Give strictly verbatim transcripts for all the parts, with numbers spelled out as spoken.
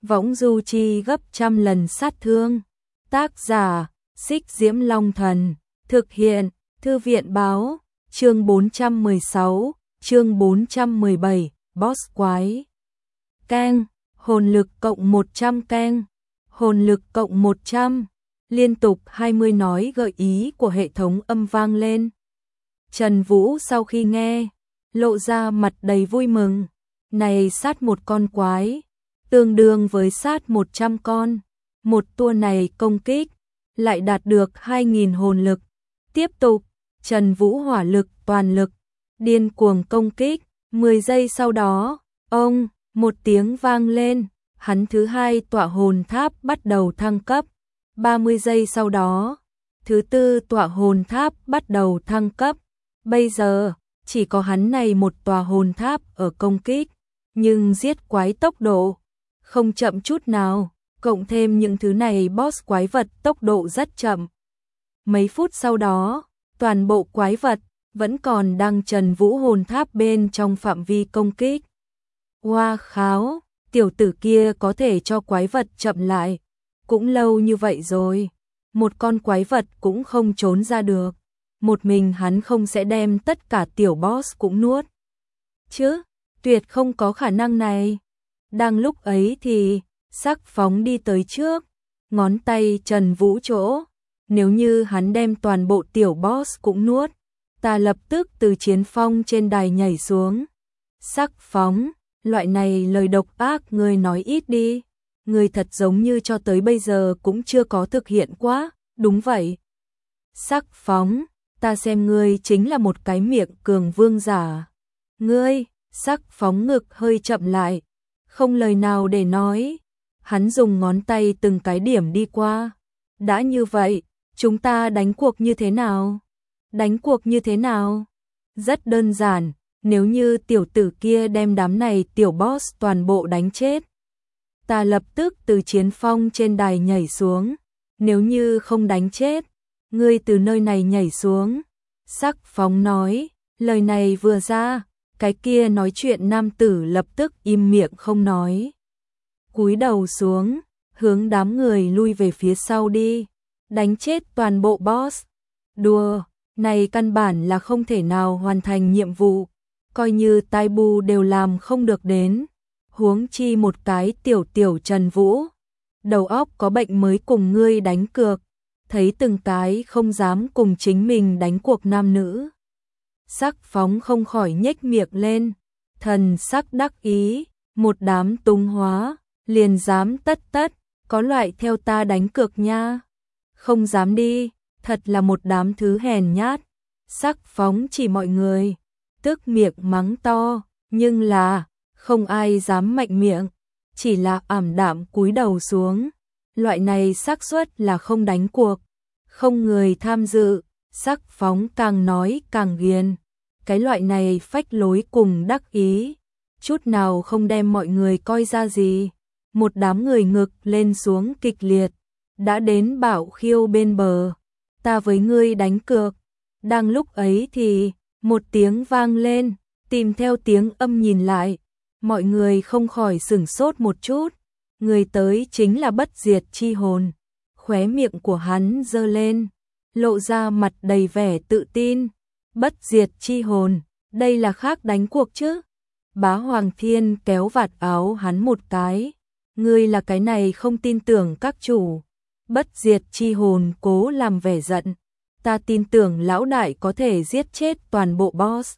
võng du chi gấp trăm lần sát thương. Tác giả, Xích Diễm Long Thần, thực hiện, Thư viện báo, chương bốn trăm mười sáu, chương bốn trăm mười bảy, boss quái. Keng, hồn lực cộng một trăm keng, hồn lực cộng một trăm, liên tục hai mươi nói gợi ý của hệ thống âm vang lên. Trần Vũ sau khi nghe, lộ ra mặt đầy vui mừng, này sát một con quái, tương đương với sát một trăm con, một tua này công kích, lại đạt được hai nghìn hồn lực. Tiếp tục, Trần Vũ hỏa lực toàn lực, điên cuồng công kích, mười giây sau đó, ông, một tiếng vang lên, hắn thứ hai tọa hồn tháp bắt đầu thăng cấp, ba mươi giây sau đó, thứ tư tọa hồn tháp bắt đầu thăng cấp, bây giờ, chỉ có hắn này một tòa hồn tháp ở công kích, nhưng giết quái tốc độ, không chậm chút nào, cộng thêm những thứ này boss quái vật tốc độ rất chậm. Mấy phút sau đó, toàn bộ quái vật vẫn còn đang Trần Vũ hồn tháp bên trong phạm vi công kích. Hoa kháo, tiểu tử kia có thể cho quái vật chậm lại, cũng lâu như vậy rồi, một con quái vật cũng không trốn ra được, một mình hắn không sẽ đem tất cả tiểu boss cũng nuốt. Chứ, tuyệt không có khả năng này. Đang lúc ấy thì, Sắc Phóng đi tới trước, ngón tay Trần Vũ chỗ, nếu như hắn đem toàn bộ tiểu boss cũng nuốt, ta lập tức từ chiến phong trên đài nhảy xuống. Sắc Phóng, loại này lời độc ác ngươi nói ít đi, ngươi thật giống như cho tới bây giờ cũng chưa có thực hiện quá, đúng vậy. Sắc Phóng, ta xem ngươi chính là một cái miệng cường vương giả. Ngươi, Sắc Phóng ngực hơi chậm lại, không lời nào để nói, hắn dùng ngón tay từng cái điểm đi qua. Đã như vậy, chúng ta đánh cuộc như thế nào? Đánh cuộc như thế nào? Rất đơn giản, nếu như tiểu tử kia đem đám này tiểu boss toàn bộ đánh chết, ta lập tức từ chiến phong trên đài nhảy xuống, nếu như không đánh chết, ngươi từ nơi này nhảy xuống. Sắc Phóng nói, lời này vừa ra, cái kia nói chuyện nam tử lập tức im miệng không nói. Cúi đầu xuống, hướng đám người lui về phía sau đi, đánh chết toàn bộ boss. Đùa, này căn bản là không thể nào hoàn thành nhiệm vụ, coi như tai bu đều làm không được đến. Huống chi một cái tiểu tiểu Trần Vũ, đầu óc có bệnh mới cùng ngươi đánh cược, thấy từng cái không dám cùng chính mình đánh cuộc nam nữ. Sắc Phóng không khỏi nhếch miệng lên, thần sắc đắc ý, một đám tung hóa, liền dám tất tất, có loại theo ta đánh cược nha. Không dám đi, thật là một đám thứ hèn nhát. Sắc Phóng chỉ mọi người, tức miệng mắng to, nhưng là, không ai dám mạnh miệng, chỉ là ảm đạm cúi đầu xuống. Loại này xác suất là không đánh cuộc, không người tham dự. Sắc Phóng càng nói càng ghiền, cái loại này phách lối cùng đắc ý, chút nào không đem mọi người coi ra gì. Một đám người ngực lên xuống kịch liệt, đã đến bảo khiêu bên bờ, ta với ngươi đánh cược. Đang lúc ấy thì, một tiếng vang lên, tìm theo tiếng âm nhìn lại, mọi người không khỏi sửng sốt một chút, người tới chính là Bất Diệt Chi Hồn. Khóe miệng của hắn giơ lên, lộ ra mặt đầy vẻ tự tin. Bất Diệt Chi Hồn, đây là khác đánh cuộc chứ? Bá Hoàng Thiên kéo vạt áo hắn một cái, ngươi là cái này không tin tưởng các chủ. Bất Diệt Chi Hồn cố làm vẻ giận, ta tin tưởng lão đại có thể giết chết toàn bộ boss.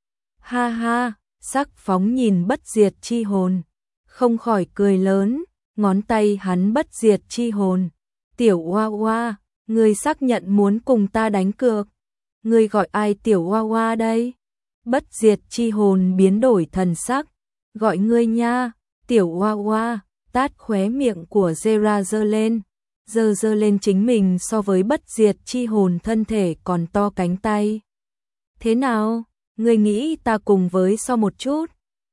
Ha ha, Sắc Phóng nhìn Bất Diệt Chi Hồn, không khỏi cười lớn, ngón tay hắn Bất Diệt Chi Hồn. Tiểu Hoa Hoa, ngươi xác nhận muốn cùng ta đánh cược. Ngươi gọi ai Tiểu Hoa Hoa đây? Bất Diệt Chi Hồn biến đổi thần sắc, gọi ngươi nha, Tiểu Hoa Hoa. Tát khóe miệng của Zera giơ lên, giơ giơ lên chính mình so với Bất Diệt Chi Hồn thân thể còn to cánh tay. Thế nào, ngươi nghĩ ta cùng với so một chút?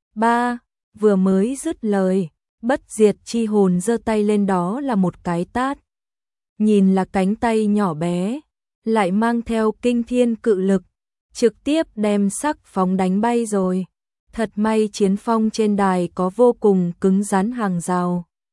Ba, vừa mới dứt lời, Bất Diệt Chi Hồn giơ tay lên đó là một cái tát. Nhìn là cánh tay nhỏ bé, lại mang theo kinh thiên cự lực, trực tiếp đem Sắc Phóng đánh bay rồi. Thật may chiến phong trên đài có vô cùng cứng rắn hàng rào,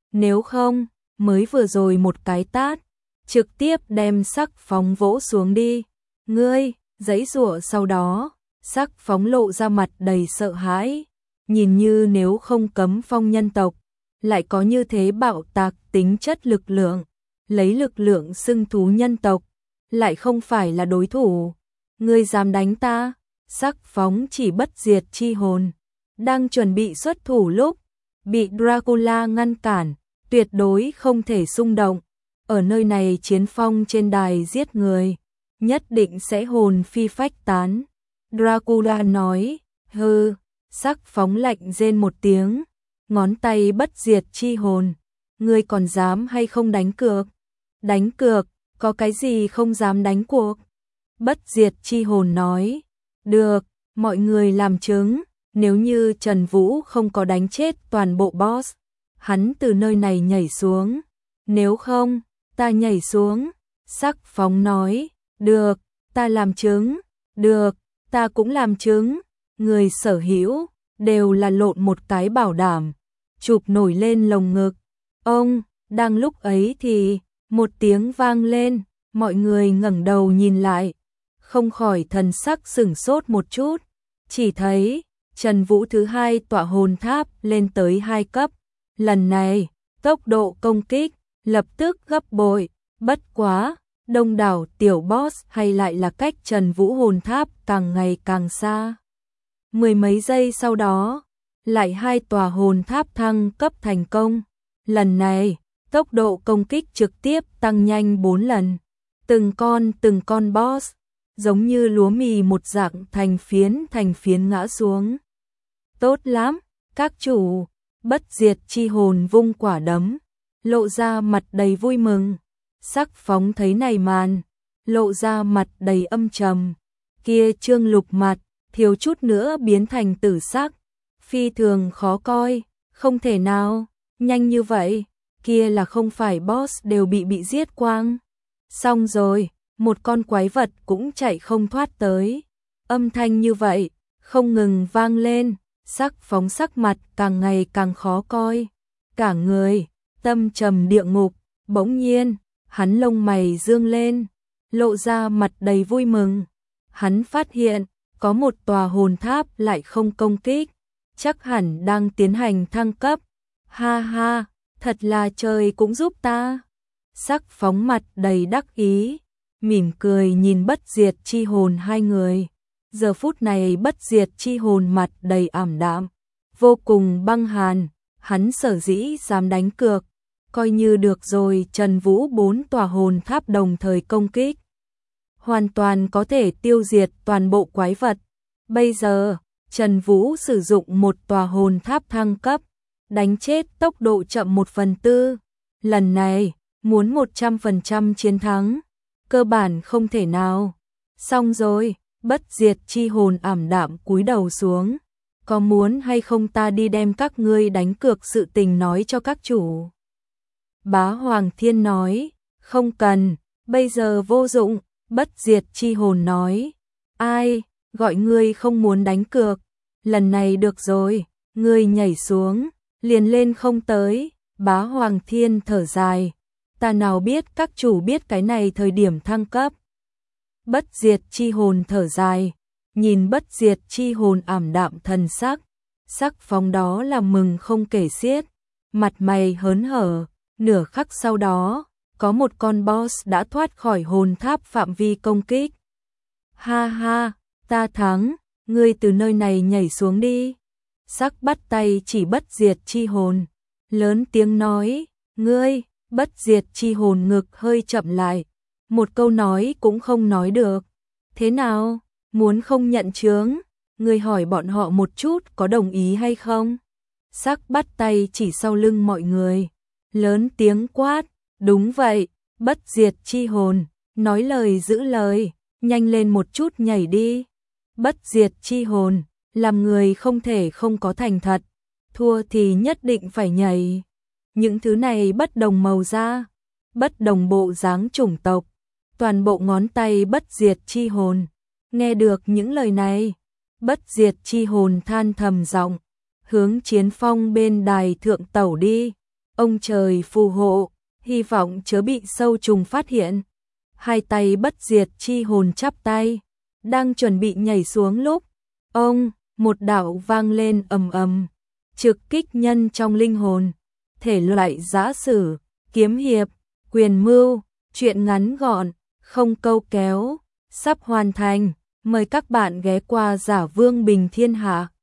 nếu không, mới vừa rồi một cái tát, trực tiếp đem Sắc Phóng vỗ xuống đi. Ngươi, giãy giụa sau đó, Sắc Phóng lộ ra mặt đầy sợ hãi, nhìn như nếu không cấm phong nhân tộc, lại có như thế bạo tạc tính chất lực lượng, lấy lực lượng xưng thú nhân tộc, lại không phải là đối thủ. Ngươi dám đánh ta? Sắc Phóng chỉ bất diệt chi hồn, đang chuẩn bị xuất thủ lúc, bị Dracula ngăn cản, tuyệt đối không thể xung động. Ở nơi này chiến phong trên đài giết người, nhất định sẽ hồn phi phách tán. Dracula nói, hừ, Sắc Phóng lạnh rên một tiếng, ngón tay bất diệt chi hồn. Ngươi còn dám hay không đánh cược? Đánh cược, có cái gì không dám đánh cuộc? Bất diệt chi hồn nói, được, mọi người làm chứng, nếu như Trần Vũ không có đánh chết toàn bộ boss, hắn từ nơi này nhảy xuống, nếu không, ta nhảy xuống. Sắc Phóng nói, được, ta làm chứng, được, ta cũng làm chứng. Người sở hữu đều là lộn một cái bảo đảm, chụp nổi lên lồng ngực. Ông, đang lúc ấy thì, một tiếng vang lên, mọi người ngẩng đầu nhìn lại, không khỏi thần sắc sửng sốt một chút, chỉ thấy Trần Vũ thứ hai tọa hồn tháp lên tới hai cấp, lần này, tốc độ công kích lập tức gấp bội, bất quá, đông đảo tiểu boss hay lại là cách Trần Vũ hồn tháp càng ngày càng xa. Mười mấy giây sau đó, lại hai tòa hồn tháp thăng cấp thành công, lần này, tốc độ công kích trực tiếp tăng nhanh bốn lần, từng con từng con boss, giống như lúa mì một dạng thành phiến thành phiến ngã xuống. Tốt lắm, các chủ, bất diệt chi hồn vung quả đấm, lộ ra mặt đầy vui mừng. Sắc Phóng thấy này màn, lộ ra mặt đầy âm trầm, kia Trương Lục mặt, thiếu chút nữa biến thành tử sắc, phi thường khó coi, không thể nào, nhanh như vậy, kia là không phải boss đều bị bị giết quang. Xong rồi, một con quái vật cũng chạy không thoát tới. Âm thanh như vậy, không ngừng vang lên, Sắc Phóng sắc mặt càng ngày càng khó coi. Cả người, tâm trầm địa ngục, bỗng nhiên, hắn lông mày dương lên, lộ ra mặt đầy vui mừng. Hắn phát hiện, có một tòa hồn tháp lại không công kích, chắc hẳn đang tiến hành thăng cấp. Ha ha, thật là trời cũng giúp ta. Sắc Phóng mặt đầy đắc ý, mỉm cười nhìn bất diệt chi hồn hai người. Giờ phút này bất diệt chi hồn mặt đầy ảm đạm, vô cùng băng hàn, hắn sở dĩ dám đánh cược, coi như được rồi. Trần Vũ bốn tòa hồn tháp đồng thời công kích, hoàn toàn có thể tiêu diệt toàn bộ quái vật. Bây giờ, Trần Vũ sử dụng một tòa hồn tháp thăng cấp, đánh chết tốc độ chậm một phần tư. Lần này, muốn một trăm phần trăm chiến thắng, cơ bản không thể nào. Xong rồi, bất diệt chi hồn ảm đạm cúi đầu xuống. Có muốn hay không ta đi đem các ngươi đánh cược sự tình nói cho các chủ? Bá Hoàng Thiên nói, không cần, bây giờ vô dụng. Bất diệt chi hồn nói, ai, gọi ngươi không muốn đánh cược, lần này được rồi, ngươi nhảy xuống, liền lên không tới. Bá Hoàng Thiên thở dài, ta nào biết các chủ biết cái này thời điểm thăng cấp. Bất diệt chi hồn thở dài, nhìn bất diệt chi hồn ảm đạm thần sắc, Sắc Phóng đó là mừng không kể xiết, mặt mày hớn hở. Nửa khắc sau đó, có một con boss đã thoát khỏi hồn tháp phạm vi công kích. Ha ha, ta thắng, ngươi từ nơi này nhảy xuống đi. Sắc bắt tay chỉ bất diệt chi hồn, lớn tiếng nói, ngươi. Bất diệt chi hồn ngực hơi chậm lại, một câu nói cũng không nói được. Thế nào, muốn không nhận chướng? Ngươi hỏi bọn họ một chút có đồng ý hay không? Sắc bắt tay chỉ sau lưng mọi người, lớn tiếng quát, đúng vậy. Bất diệt chi hồn, nói lời giữ lời, nhanh lên một chút nhảy đi. Bất diệt chi hồn, làm người không thể không có thành thật, thua thì nhất định phải nhảy. Những thứ này bất đồng màu da, bất đồng bộ dáng chủng tộc, toàn bộ ngón tay bất diệt chi hồn. Nghe được những lời này, bất diệt chi hồn than thầm giọng, hướng chiến phong bên đài thượng tẩu đi. Ông trời phù hộ, hy vọng chớ bị sâu trùng phát hiện. Hai tay bất diệt chi hồn chắp tay, đang chuẩn bị nhảy xuống lúc, ông, một đạo vang lên ầm ầm, trực kích nhân trong linh hồn, thể loại giã sử, kiếm hiệp, quyền mưu, truyện ngắn gọn, không câu kéo, sắp hoàn thành, mời các bạn ghé qua Giả Vương Bình Thiên Hạ.